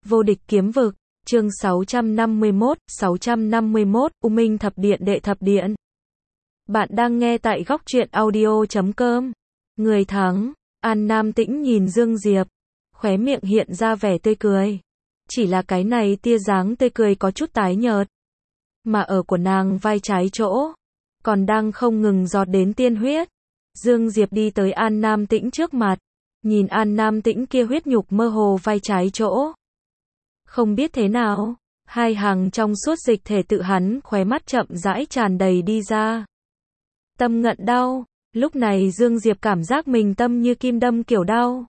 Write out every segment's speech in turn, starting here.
Vô địch kiếm vực, chương 651, U Minh Thập Điện Đệ Thập Điện. Bạn đang nghe tại góc truyện audio.com. Người thắng, An Nam Tĩnh nhìn Dương Diệp, khóe miệng hiện ra vẻ tươi cười. Chỉ là cái này tia dáng tươi cười có chút tái nhợt. Mà ở của nàng vai trái chỗ, còn đang không ngừng giọt đến tiên huyết. Dương Diệp đi tới An Nam Tĩnh trước mặt, nhìn An Nam Tĩnh kia huyết nhục mơ hồ vai trái chỗ. Không biết thế nào, hai hàng trong suốt dịch thể tự hắn khóe mắt chậm rãi tràn đầy đi ra. Tâm ngận đau, lúc này Dương Diệp cảm giác mình tâm như kim đâm kiểu đau.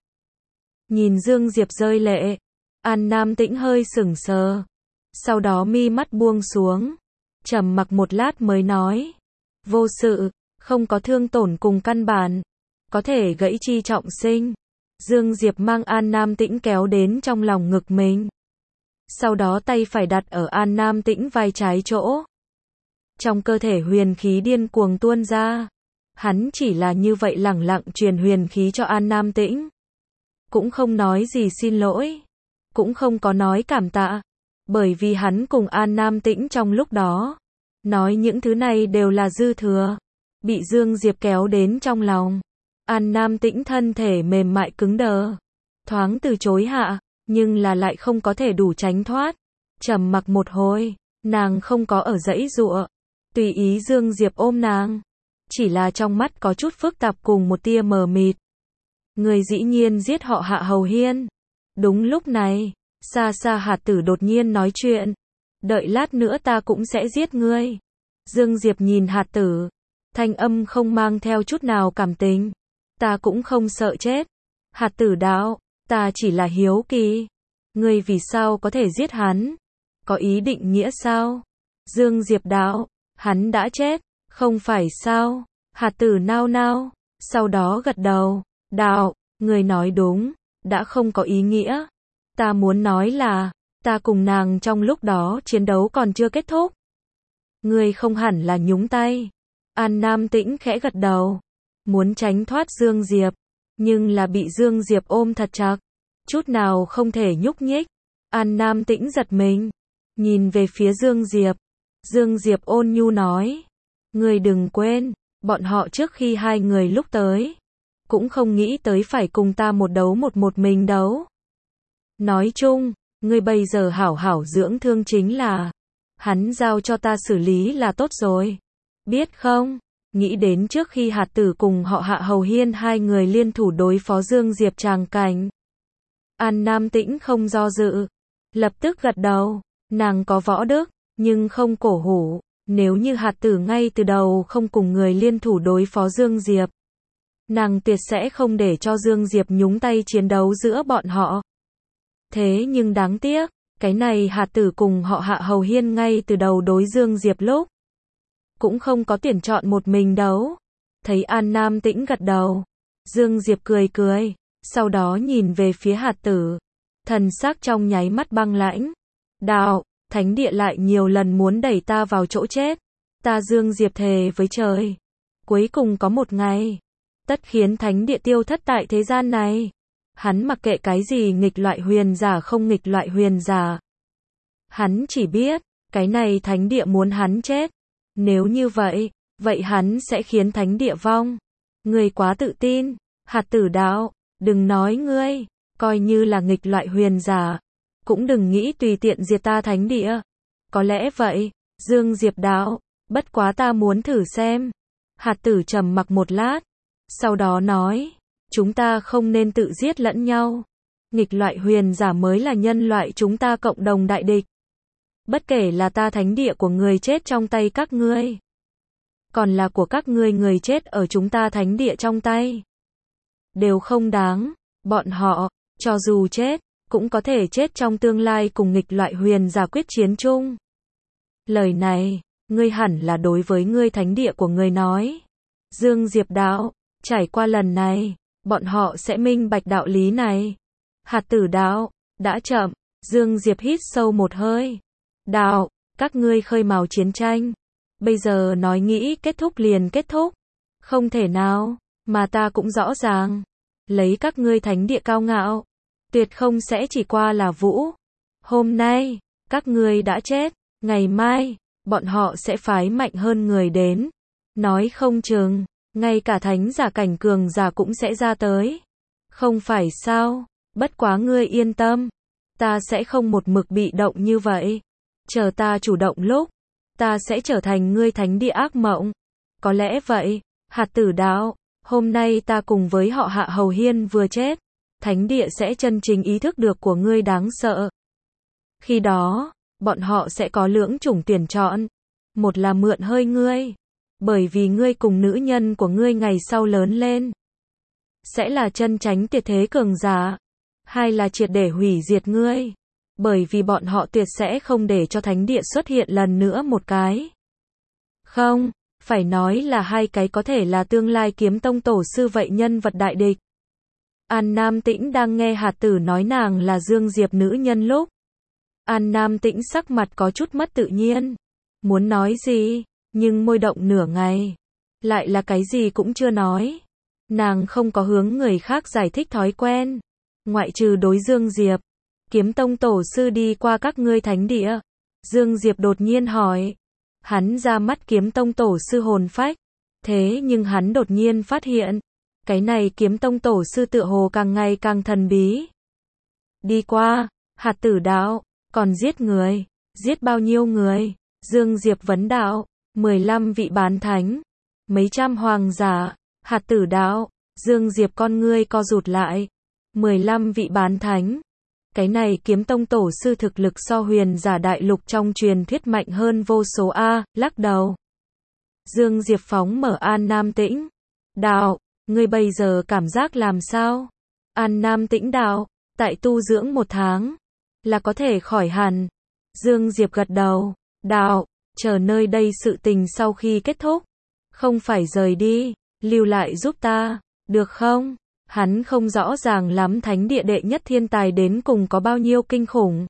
Nhìn Dương Diệp rơi lệ, An Nam Tĩnh hơi sững sờ, sau đó mi mắt buông xuống, trầm mặc một lát mới nói, vô sự, không có thương tổn cùng căn bản, có thể gãy chi trọng sinh. Dương Diệp mang An Nam Tĩnh kéo đến trong lòng ngực mình. Sau đó tay phải đặt ở An Nam Tĩnh vai trái chỗ. Trong cơ thể huyền khí điên cuồng tuôn ra. Hắn chỉ là như vậy lẳng lặng truyền huyền khí cho An Nam Tĩnh. Cũng không nói gì xin lỗi. Cũng không có nói cảm tạ. Bởi vì hắn cùng An Nam Tĩnh trong lúc đó. Nói những thứ này đều là dư thừa. Bị Dương Diệp kéo đến trong lòng. An Nam Tĩnh thân thể mềm mại cứng đờ. Thoáng từ chối hạ. Nhưng là lại không có thể đủ tránh thoát. Trầm mặc một hồi, nàng không có ở giãy giụa, tùy ý Dương Diệp ôm nàng. Chỉ là trong mắt có chút phức tạp cùng một tia mờ mịt. Người dĩ nhiên giết họ Hạ Hầu Hiên. Đúng lúc này, xa xa Hạt Tử đột nhiên nói chuyện. Đợi lát nữa ta cũng sẽ giết ngươi. Dương Diệp nhìn Hạt Tử, thanh âm không mang theo chút nào cảm tình. Ta cũng không sợ chết. Hạt Tử đạo, ta chỉ là hiếu kỳ. Ngươi vì sao có thể giết hắn? Có ý định nghĩa sao? Dương Diệp đạo, hắn đã chết, không phải sao? Hạt Tử nao nao, sau đó gật đầu, đạo, ngươi nói đúng, đã không có ý nghĩa. Ta muốn nói là, ta cùng nàng trong lúc đó chiến đấu còn chưa kết thúc. Ngươi không hẳn là nhúng tay. An Nam Tĩnh khẽ gật đầu, muốn tránh thoát Dương Diệp. Nhưng là bị Dương Diệp ôm thật chặt, chút nào không thể nhúc nhích. An Nam Tĩnh giật mình, nhìn về phía Dương Diệp. Dương Diệp ôn nhu nói, ngươi đừng quên, bọn họ trước khi hai người lúc tới, cũng không nghĩ tới phải cùng ta một đấu một mình đấu. Nói chung, ngươi bây giờ hảo hảo dưỡng thương chính là, hắn giao cho ta xử lý là tốt rồi. Biết không? Nghĩ đến trước khi Hạt Tử cùng họ Hạ Hầu Hiên hai người liên thủ đối phó Dương Diệp tràng cảnh. An Nam Tĩnh không do dự, lập tức gật đầu, nàng có võ đức, nhưng không cổ hủ. Nếu như Hạt Tử ngay từ đầu không cùng người liên thủ đối phó Dương Diệp, nàng tuyệt sẽ không để cho Dương Diệp nhúng tay chiến đấu giữa bọn họ. Thế nhưng đáng tiếc, cái này Hạt Tử cùng họ Hạ Hầu Hiên ngay từ đầu đối Dương Diệp lúc cũng không có tuyển chọn một mình đấu. Thấy An Nam Tĩnh gật đầu, Dương Diệp cười cười, sau đó nhìn về phía Hạt Tử, thần sắc trong nháy mắt băng lãnh. Đạo, thánh địa lại nhiều lần muốn đẩy ta vào chỗ chết. Ta Dương Diệp thề với trời, cuối cùng có một ngày, tất khiến thánh địa tiêu thất tại thế gian này. Hắn mặc kệ cái gì nghịch loại huyền giả không nghịch loại huyền giả. Hắn chỉ biết, cái này thánh địa muốn hắn chết. Nếu như vậy, vậy hắn sẽ khiến thánh địa vong. Ngươi quá tự tin. Hạt Tử đạo, đừng nói ngươi, coi như là nghịch loại huyền giả, cũng đừng nghĩ tùy tiện diệt ta thánh địa. Có lẽ vậy. Dương Diệp đạo, bất quá ta muốn thử xem. Hạt Tử trầm mặc một lát, sau đó nói, chúng ta không nên tự giết lẫn nhau. Nghịch loại huyền giả mới là nhân loại chúng ta cộng đồng đại địch. Bất kể là ta thánh địa của người chết trong tay các ngươi, còn là của các ngươi người chết ở chúng ta thánh địa trong tay, đều không đáng. Bọn họ, cho dù chết, cũng có thể chết trong tương lai cùng nghịch loại huyền giả quyết chiến chung. Lời này, ngươi hẳn là đối với ngươi thánh địa của ngươi nói. Dương Diệp đạo, trải qua lần này, bọn họ sẽ minh bạch đạo lý này. Hạt Tử đạo, đã chậm. Dương Diệp hít sâu một hơi. Đạo, các ngươi khơi mào chiến tranh. Bây giờ nói nghĩ kết thúc liền kết thúc. Không thể nào, mà ta cũng rõ ràng. Lấy các ngươi thánh địa cao ngạo, tuyệt không sẽ chỉ qua là vũ. Hôm nay, các ngươi đã chết, ngày mai, bọn họ sẽ phái mạnh hơn người đến. Nói không chừng, ngay cả thánh giả cảnh cường giả cũng sẽ ra tới. Không phải sao, bất quá ngươi yên tâm. Ta sẽ không một mực bị động như vậy. Chờ ta chủ động lúc, ta sẽ trở thành ngươi thánh địa ác mộng. Có lẽ vậy, hạt tử đạo, hôm nay ta cùng với họ Hạ Hầu Hiên vừa chết. Thánh địa sẽ chân chính ý thức được của ngươi đáng sợ. Khi đó, bọn họ sẽ có lưỡng chủng tuyển chọn. Một là mượn hơi ngươi. Bởi vì ngươi cùng nữ nhân của ngươi ngày sau lớn lên. Sẽ là chân chánh tuyệt thế cường giả. Hai là triệt để hủy diệt ngươi. Bởi vì bọn họ tuyệt sẽ không để cho thánh địa xuất hiện lần nữa một cái. Không, phải nói là hai cái có thể là tương lai kiếm tông tổ sư vậy nhân vật đại địch. An Nam Tĩnh đang nghe hạt tử nói nàng là Dương Diệp nữ nhân lúc. An Nam Tĩnh sắc mặt có chút mất tự nhiên. Muốn nói gì, nhưng môi động nửa ngày. Lại là cái gì cũng chưa nói. Nàng không có hướng người khác giải thích thói quen. Ngoại trừ đối Dương Diệp. Kiếm tông tổ sư đi qua các ngươi thánh địa. Dương Diệp đột nhiên hỏi. Hắn ra mắt kiếm tông tổ sư hồn phách. Thế nhưng hắn đột nhiên phát hiện. Cái này kiếm tông tổ sư tựa hồ càng ngày càng thần bí. Đi qua, hạt tử đạo, còn giết người. Giết bao nhiêu người? Dương Diệp vấn đạo. 15 vị bán thánh. Mấy trăm hoàng giả. Hạt tử đạo. Dương Diệp con ngươi co rụt lại. 15 vị bán thánh. Cái này kiếm tông tổ sư thực lực so huyền giả đại lục trong truyền thuyết mạnh hơn vô số a, lắc đầu. Dương Diệp phóng mở An Nam Tĩnh. Đạo, ngươi bây giờ cảm giác làm sao? An Nam Tĩnh đạo, tại tu dưỡng 1 tháng, là có thể khỏi hẳn. Dương Diệp gật đầu. Đạo, chờ nơi đây sự tình sau khi kết thúc. Không phải rời đi, lưu lại giúp ta, được không? Hắn không rõ ràng lắm thánh địa đệ nhất thiên tài đến cùng có bao nhiêu kinh khủng.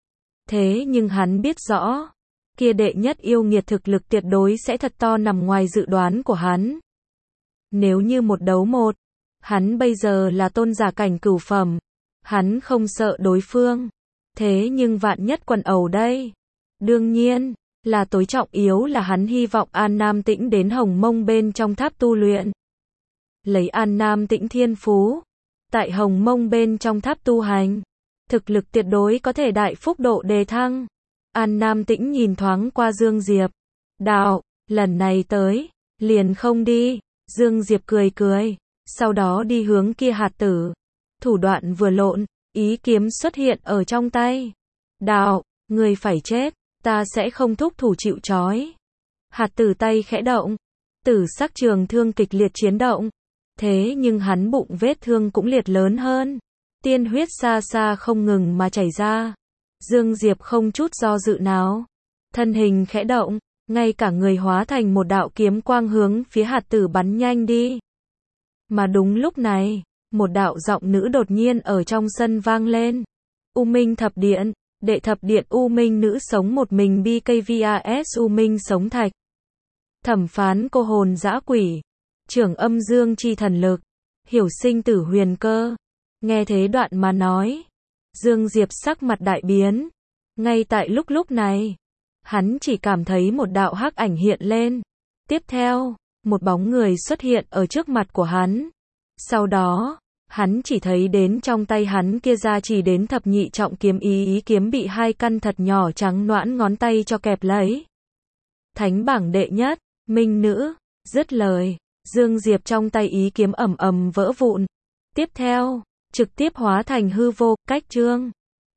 Thế nhưng hắn biết rõ, kia đệ nhất yêu nghiệt thực lực tuyệt đối sẽ thật to nằm ngoài dự đoán của hắn. Nếu như 1 đấu 1, hắn bây giờ là tôn giả cảnh cửu phẩm, hắn không sợ đối phương. Thế nhưng vạn nhất quần ẩu đây. Đương nhiên, là tối trọng yếu là hắn hy vọng An Nam Tĩnh đến Hồng Mông bên trong tháp tu luyện. Lấy An Nam Tĩnh thiên phú, tại Hồng Mông bên trong tháp tu hành, thực lực tuyệt đối có thể đại phúc độ đề thăng. An Nam Tĩnh nhìn thoáng qua Dương Diệp. Đạo, lần này tới, liền không đi. Dương Diệp cười cười, sau đó đi hướng kia hạt tử. Thủ đoạn vừa lộn, ý kiếm xuất hiện ở trong tay. Đạo, người phải chết, ta sẽ không thúc thủ chịu trói. Hạt tử tay khẽ động, tử sắc trường thương kịch liệt chiến động. Thế nhưng hắn bụng vết thương cũng liệt lớn hơn. Tiên huyết xa xa không ngừng mà chảy ra. Dương Diệp không chút do dự nào. Thân hình khẽ động, ngay cả người hóa thành một đạo kiếm quang hướng phía hạt tử bắn nhanh đi. Mà đúng lúc này, một đạo giọng nữ đột nhiên ở trong sân vang lên. U Minh Thập Điện, đệ thập điện U Minh nữ sống một mình BKVAS U Minh sống thạch. Thẩm phán cô hồn dã quỷ. Trưởng âm dương chi thần lực. Hiểu sinh tử huyền cơ. Nghe thế đoạn mà nói. Dương Diệp sắc mặt đại biến. Ngay tại lúc này. Hắn chỉ cảm thấy một đạo hắc ảnh hiện lên. Tiếp theo, một bóng người xuất hiện ở trước mặt của hắn. Sau đó, hắn chỉ thấy đến trong tay hắn kia ra chỉ đến thập nhị trọng kiếm ý kiếm bị 2 căn thật nhỏ trắng noãn ngón tay cho kẹp lấy. Thánh bảng đệ nhất, minh nữ, dứt lời. Dương Diệp trong tay ý kiếm ầm ầm vỡ vụn. Tiếp theo, trực tiếp hóa thành hư vô, cách chương.